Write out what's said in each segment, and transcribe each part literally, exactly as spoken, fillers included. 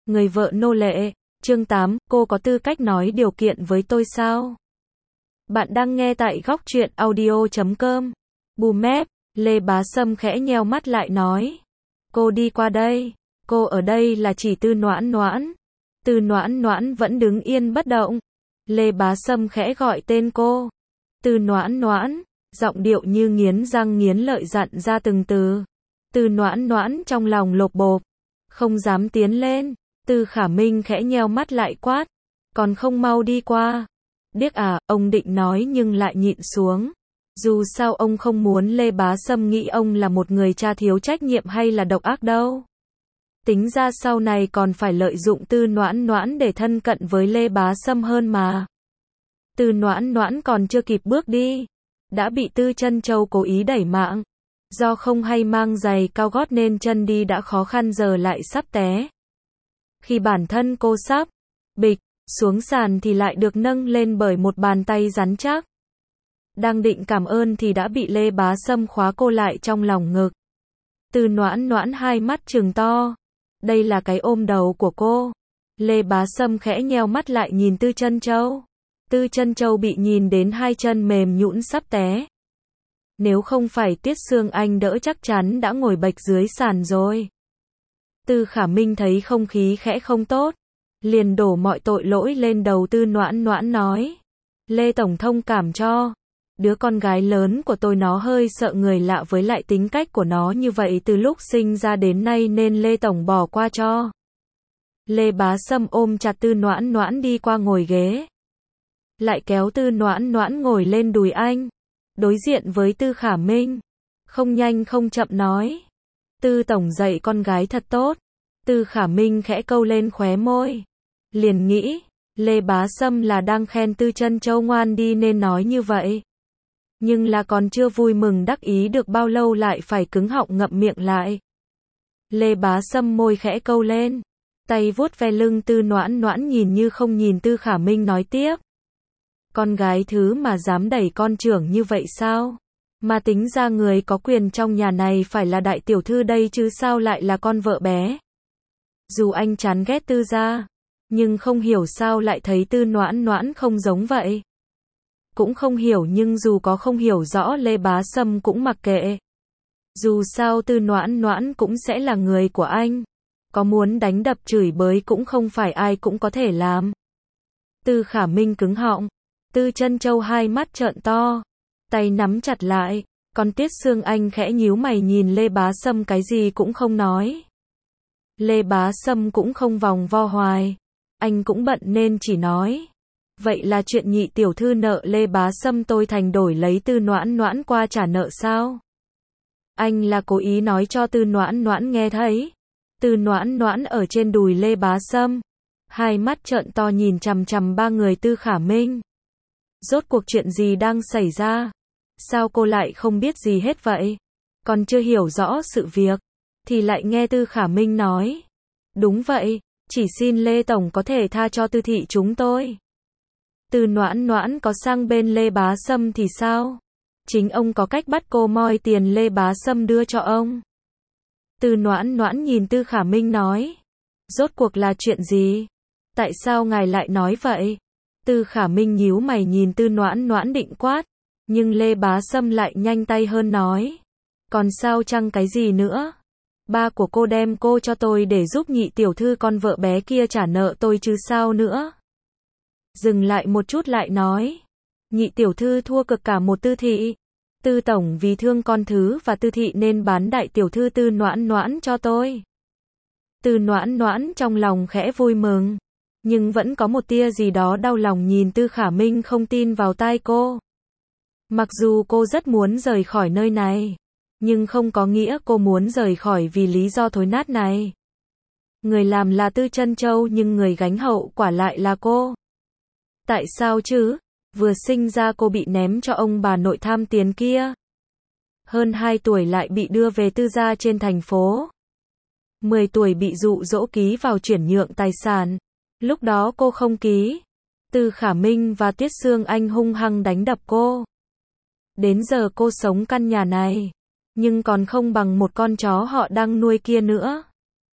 Người vợ nô lệ, chương tám, cô có tư cách nói điều kiện với tôi sao? Bạn đang nghe tại góc truyện audio chấm com. Bù mép, Lê Bá Sâm khẽ nheo mắt lại nói. Cô đi qua đây. Cô ở đây là chỉ Tư Noãn Noãn. Tư Noãn Noãn vẫn đứng yên bất động. Lê Bá Sâm khẽ gọi tên cô. Tư Noãn Noãn, giọng điệu như nghiến răng nghiến lợi dặn ra từng từ. Tư Noãn Noãn trong lòng lột bột, không dám tiến lên. Tư Khả Minh khẽ nheo mắt lại quát. Còn không mau đi qua. Điếc à, ông định nói nhưng lại nhịn xuống. Dù sao ông không muốn Lê Bá Sâm nghĩ ông là một người cha thiếu trách nhiệm hay là độc ác đâu. Tính ra sau này còn phải lợi dụng Tư Noãn Noãn để thân cận với Lê Bá Sâm hơn mà. Tư Noãn Noãn còn chưa kịp bước đi, đã bị Tư Trân Châu cố ý đẩy mạng. Do không hay mang giày cao gót nên chân đi đã khó khăn giờ lại sắp té. Khi bản thân cô sắp bịch xuống sàn thì lại được nâng lên bởi một bàn tay rắn chắc. Đang định cảm ơn thì đã bị Lê Bá Sâm khóa cô lại trong lòng ngực. Tư Noãn Noãn hai mắt trừng to. Đây là cái ôm đầu của cô. Lê Bá Sâm khẽ nheo mắt lại nhìn Tư Trân Châu. Tư Trân Châu bị nhìn đến hai chân mềm nhũn sắp té. Nếu không phải Tiết Sương Anh đỡ chắc chắn đã ngồi bệt dưới sàn rồi. Tư Khả Minh thấy không khí khẽ không tốt, liền đổ mọi tội lỗi lên đầu Tư Noãn Noãn nói. Lê Tổng thông cảm cho. Đứa con gái lớn của tôi nó hơi sợ người lạ với lại tính cách của nó như vậy từ lúc sinh ra đến nay nên Lê Tổng bỏ qua cho. Lê Bá Sâm ôm chặt Tư Noãn Noãn đi qua ngồi ghế. Lại kéo Tư Noãn Noãn ngồi lên đùi anh. Đối diện với Tư Khả Minh. Không nhanh không chậm nói. Tư Tổng dạy con gái thật tốt. Tư Khả Minh khẽ câu lên khóe môi. Liền nghĩ, Lê Bá Sâm là đang khen Tư Trân Châu ngoan đi nên nói như vậy. Nhưng là còn chưa vui mừng đắc ý được bao lâu lại phải cứng họng ngậm miệng lại. Lê Bá Sâm môi khẽ câu lên. Tay vuốt ve lưng Tư Noãn Noãn nhìn như không nhìn Tư Khả Minh nói tiếp. Con gái thứ mà dám đẩy con trưởng như vậy sao? Mà tính ra người có quyền trong nhà này phải là đại tiểu thư đây chứ sao lại là con vợ bé. Dù anh chán ghét Tư gia, nhưng không hiểu sao lại thấy Tư Noãn Noãn không giống vậy. Cũng không hiểu nhưng dù có không hiểu rõ Lê Bá Sâm cũng mặc kệ. Dù sao Tư Noãn Noãn cũng sẽ là người của anh. Có muốn đánh đập chửi bới cũng không phải ai cũng có thể làm. Tư Khả Minh cứng họng. Tư Trân Châu hai mắt trợn to. Tay nắm chặt lại. Còn Tiết Sương Anh khẽ nhíu mày nhìn Lê Bá Sâm cái gì cũng không nói. Lê Bá Sâm cũng không vòng vo hoài. Anh cũng bận nên chỉ nói. Vậy là chuyện nhị tiểu thư nợ Lê Bá Sâm tôi thành đổi lấy Tư Noãn Noãn qua trả nợ sao? Anh là cố ý nói cho Tư Noãn Noãn nghe thấy. Tư Noãn Noãn ở trên đùi Lê Bá Sâm. Hai mắt trợn to nhìn chằm chằm ba người Tư Khả Minh. Rốt cuộc chuyện gì đang xảy ra? Sao cô lại không biết gì hết vậy? Còn chưa hiểu rõ sự việc. Thì lại nghe Tư Khả Minh nói. Đúng vậy, chỉ xin Lê Tổng có thể tha cho Tư thị chúng tôi. Tư Noãn Noãn có sang bên Lê Bá Sâm thì sao? Chính ông có cách bắt cô moi tiền Lê Bá Sâm đưa cho ông. Tư Noãn Noãn nhìn Tư Khả Minh nói. Rốt cuộc là chuyện gì? Tại sao ngài lại nói vậy? Tư Khả Minh nhíu mày nhìn Tư Noãn Noãn định quát. Nhưng Lê Bá Sâm lại nhanh tay hơn nói. Còn sao chăng cái gì nữa? Ba của cô đem cô cho tôi để giúp nhị tiểu thư con vợ bé kia trả nợ tôi chứ sao nữa? Dừng lại một chút lại nói. Nhị tiểu thư thua cực cả một Tư thị. Tư Tổng vì thương con thứ và Tư thị nên bán đại tiểu thư Tư Noãn Noãn cho tôi. Tư Noãn Noãn trong lòng khẽ vui mừng. Nhưng vẫn có một tia gì đó đau lòng nhìn Tư Khả Minh không tin vào tai cô. Mặc dù cô rất muốn rời khỏi nơi này. Nhưng không có nghĩa cô muốn rời khỏi vì lý do thối nát này. Người làm là Tư Trân Châu nhưng người gánh hậu quả lại là cô. Tại sao chứ? Vừa sinh ra cô bị ném cho ông bà nội tham tiền kia. Hơn hai tuổi lại bị đưa về Tư gia trên thành phố. mười tuổi bị dụ dỗ ký vào chuyển nhượng tài sản. Lúc đó cô không ký. Tư Khả Minh và Tiết Sương Anh hung hăng đánh đập cô. Đến giờ cô sống căn nhà này. Nhưng còn không bằng một con chó họ đang nuôi kia nữa.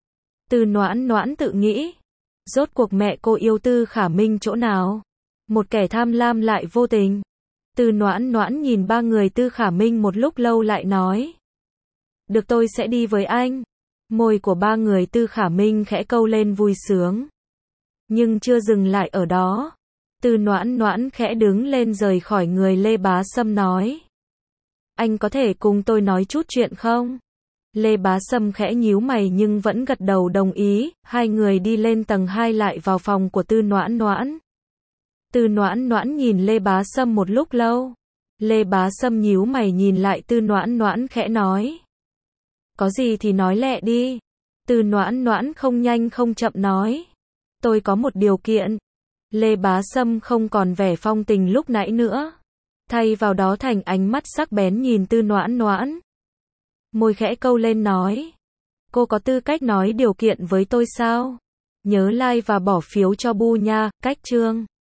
Từ Noãn Noãn tự nghĩ. Rốt cuộc mẹ cô yêu Tư Khả Minh chỗ nào? Một kẻ tham lam lại vô tình. Từ Noãn Noãn nhìn ba người Tư Khả Minh một lúc lâu lại nói. Được, tôi sẽ đi với anh. Môi của ba người Tư Khả Minh khẽ câu lên vui sướng. Nhưng chưa dừng lại ở đó. Từ Noãn Noãn khẽ đứng lên rời khỏi người Lê Bá Sâm nói. Anh có thể cùng tôi nói chút chuyện không? Lê Bá Sâm khẽ nhíu mày nhưng vẫn gật đầu đồng ý. Hai người đi lên tầng hai lại vào phòng của Tư Noãn Noãn. Tư Noãn Noãn nhìn Lê Bá Sâm một lúc lâu. Lê Bá Sâm nhíu mày nhìn lại Tư Noãn Noãn khẽ nói. Có gì thì nói lẹ đi. Tư Noãn Noãn không nhanh không chậm nói. Tôi có một điều kiện. Lê Bá Sâm không còn vẻ phong tình lúc nãy nữa. Thay vào đó thành ánh mắt sắc bén nhìn Tư Noãn Noãn. Môi khẽ câu lên nói. Cô có tư cách nói điều kiện với tôi sao? Nhớ like và bỏ phiếu cho Bu nha, cách chương.